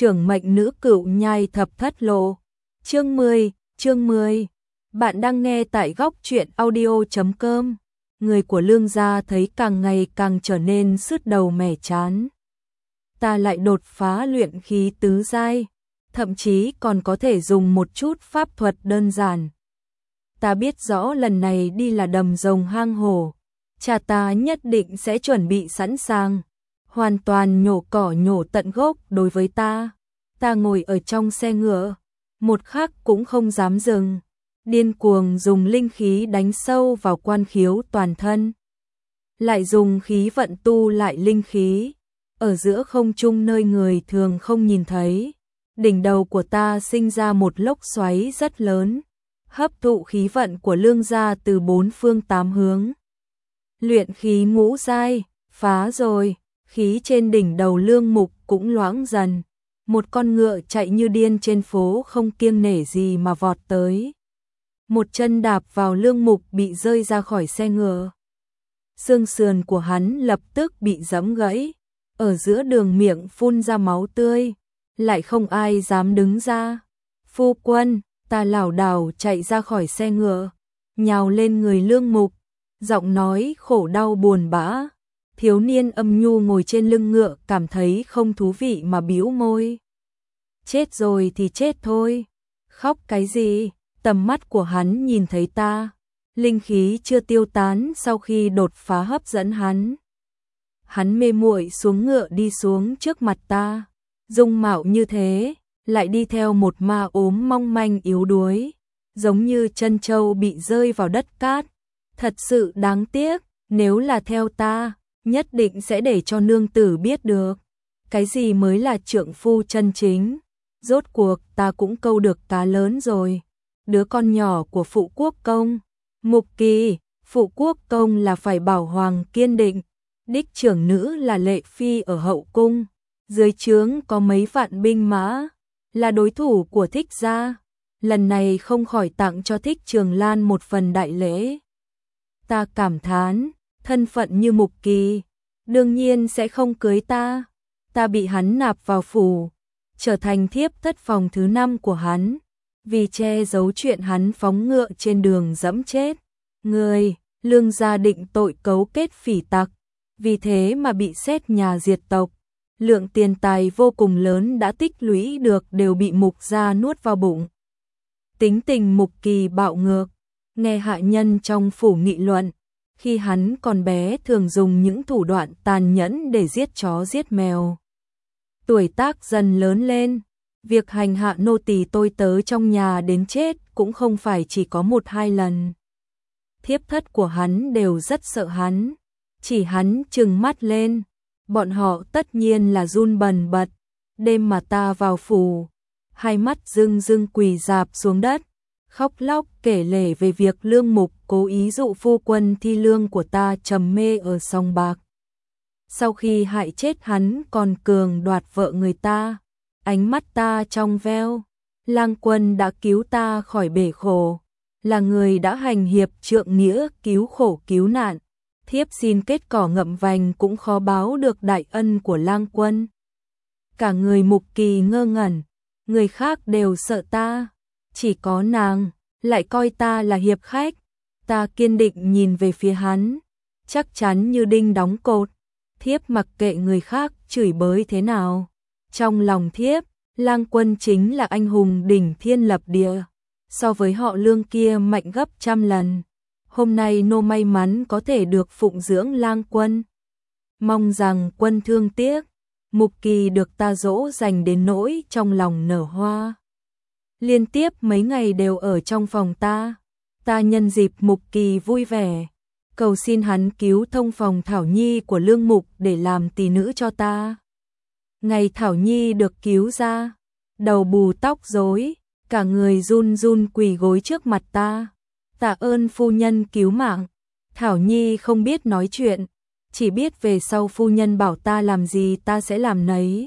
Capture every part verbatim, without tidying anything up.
Trưởng mệnh nữ cựu nhai thập thất lộ. Chương mười, chương mười. Bạn đang nghe tại góc truyện audio chấm com. Người của Lương gia thấy càng ngày càng trở nên sứt đầu mẻ chán. Ta lại đột phá luyện khí tứ giai, thậm chí còn có thể dùng một chút pháp thuật đơn giản. Ta biết rõ lần này đi là đầm rồng hang hổ, cha ta nhất định sẽ chuẩn bị sẵn sàng, hoàn toàn nhổ cỏ nhổ tận gốc đối với ta. Ta ngồi ở trong xe ngựa, một khắc cũng không dám dừng, điên cuồng dùng linh khí đánh sâu vào quan khiếu toàn thân, lại dùng khí vận tu lại linh khí. Ở giữa không trung nơi người thường không nhìn thấy, đỉnh đầu của ta sinh ra một lốc xoáy rất lớn, hấp thụ khí vận của Lương gia từ bốn phương tám hướng. Luyện khí ngũ giai, phá rồi, khí trên đỉnh đầu Lương Mục cũng loãng dần. Một con ngựa chạy như điên trên phố không kiêng nể gì mà vọt tới. Một chân đạp vào Lương Mục bị rơi ra khỏi xe ngựa. Xương sườn của hắn lập tức bị giẫm gãy, ở giữa đường miệng phun ra máu tươi, lại không ai dám đứng ra. Phu quân, ta lảo đảo chạy ra khỏi xe ngựa, nhào lên người Lương Mục, giọng nói khổ đau buồn bã. Thiếu niên âm nhu ngồi trên lưng ngựa cảm thấy không thú vị mà bĩu môi. Chết rồi thì chết thôi, khóc cái gì? Tầm mắt của hắn nhìn thấy ta, linh khí chưa tiêu tán sau khi đột phá hấp dẫn hắn. Hắn mê muội xuống ngựa đi xuống trước mặt ta, dung mạo như thế, lại đi theo một ma ốm mong manh yếu đuối, giống như chân trâu bị rơi vào đất cát. Thật sự đáng tiếc, nếu là theo ta, nhất định sẽ để cho nương tử biết được cái gì mới là trượng phu chân chính. Rốt cuộc ta cũng câu được cá lớn rồi, đứa con nhỏ của phụ quốc công. Mục Kỳ, phụ quốc công là phải bảo hoàng kiên định, đích trưởng nữ là Lệ Phi ở hậu cung, dưới trướng có mấy vạn binh mã, là đối thủ của Thích gia. Lần này không khỏi tặng cho Thích Trường Lan một phần đại lễ. Ta cảm thán, thân phận như Mục Kỳ, đương nhiên sẽ không cưới ta. Ta bị hắn nạp vào phủ, trở thành thiếp thất phòng thứ năm của hắn, vì che giấu chuyện hắn phóng ngựa trên đường dẫm chết người. Lương gia định tội cấu kết phỉ tặc, vì thế mà bị xét nhà diệt tộc. Lượng tiền tài vô cùng lớn đã tích lũy được đều bị Mục gia nuốt vào bụng. Tính tình Mục Kỳ bạo ngược, nghe hạ nhân trong phủ nghị luận, khi hắn còn bé thường dùng những thủ đoạn tàn nhẫn để giết chó giết mèo. Tuổi tác dần lớn lên, việc hành hạ nô tỳ tôi tớ trong nhà đến chết cũng không phải chỉ có một hai lần. Thiếp thất của hắn đều rất sợ hắn, chỉ hắn trừng mắt lên, bọn họ tất nhiên là run bần bật. Đêm mà ta vào phủ, hai mắt rưng rưng quỳ rạp xuống đất, khóc lóc kể lể về việc Lương Mục cố ý dụ phu quân thi lương của ta trầm mê ở sòng bạc. Sau khi hại chết hắn còn cường đoạt vợ người ta. Ánh mắt ta trong veo, Lang Quân đã cứu ta khỏi bể khổ, là người đã hành hiệp trượng nghĩa cứu khổ cứu nạn. Thiếp xin kết cỏ ngậm vành cũng khó báo được đại ân của Lang Quân. Cả người Mục Kỳ ngơ ngẩn, người khác đều sợ ta, chỉ có nàng lại coi ta là hiệp khách. Ta kiên định nhìn về phía hắn, chắc chắn như đinh đóng cột. Thiếp mặc kệ người khác chửi bới thế nào, trong lòng thiếp, Lang Quân chính là anh hùng đỉnh thiên lập địa, so với họ Lương kia mạnh gấp trăm lần. Hôm nay nô may mắn có thể được phụng dưỡng Lang Quân, mong rằng quân thương tiếc. Mục Kỳ được ta dỗ dành đến nỗi trong lòng nở hoa, liên tiếp mấy ngày đều ở trong phòng ta. Ta nhân dịp Mục Kỳ vui vẻ, cầu xin hắn cứu thông phòng Thảo Nhi của Lương Mục để làm tỷ nữ cho ta. Ngày Thảo Nhi được cứu ra, đầu bù tóc rối, cả người run run quỳ gối trước mặt ta. Tạ ơn phu nhân cứu mạng. Thảo Nhi không biết nói chuyện, chỉ biết về sau phu nhân bảo ta làm gì ta sẽ làm nấy.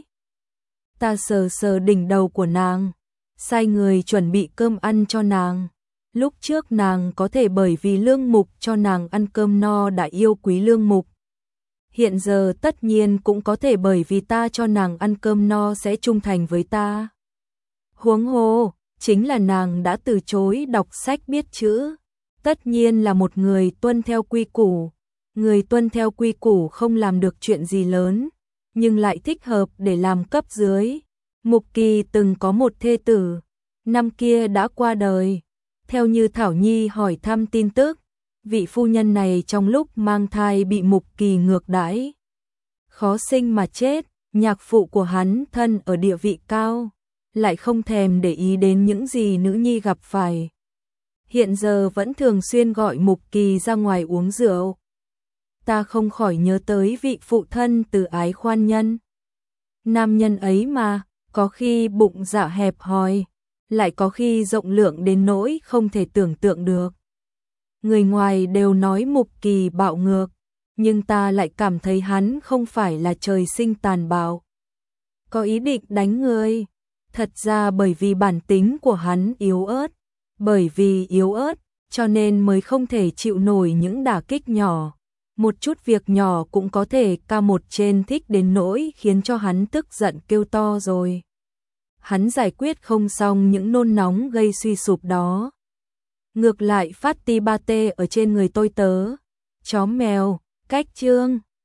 Ta sờ sờ đỉnh đầu của nàng, sai người chuẩn bị cơm ăn cho nàng. Lúc trước nàng có thể bởi vì Lương Mục cho nàng ăn cơm no đã yêu quý Lương Mục. Hiện giờ tất nhiên cũng có thể bởi vì ta cho nàng ăn cơm no sẽ trung thành với ta. Huống hồ, chính là nàng đã từ chối đọc sách biết chữ. Tất nhiên là một người tuân theo quy củ. Người tuân theo quy củ không làm được chuyện gì lớn, nhưng lại thích hợp để làm cấp dưới. Mục Kỳ từng có một thê tử, năm kia đã qua đời. Theo như Thảo Nhi hỏi thăm tin tức, vị phu nhân này trong lúc mang thai bị Mục Kỳ ngược đãi, khó sinh mà chết. Nhạc phụ của hắn thân ở địa vị cao, lại không thèm để ý đến những gì nữ nhi gặp phải. Hiện giờ vẫn thường xuyên gọi Mục Kỳ ra ngoài uống rượu. Ta không khỏi nhớ tới vị phụ thân từ ái khoan nhân. Nam nhân ấy mà, có khi bụng dạ hẹp hòi, lại có khi rộng lượng đến nỗi không thể tưởng tượng được. Người ngoài đều nói Mục Kỳ bạo ngược, nhưng ta lại cảm thấy hắn không phải là trời sinh tàn bạo, có ý định đánh người. Thật ra bởi vì bản tính của hắn yếu ớt, bởi vì yếu ớt, cho nên mới không thể chịu nổi những đả kích nhỏ. Một chút việc nhỏ cũng có thể ca một trên thích đến nỗi khiến cho hắn tức giận kêu to rồi. Hắn giải quyết không xong những nôn nóng gây suy sụp đó, ngược lại phát ti ba tê ở trên người tôi tớ, chó mèo, cách chương.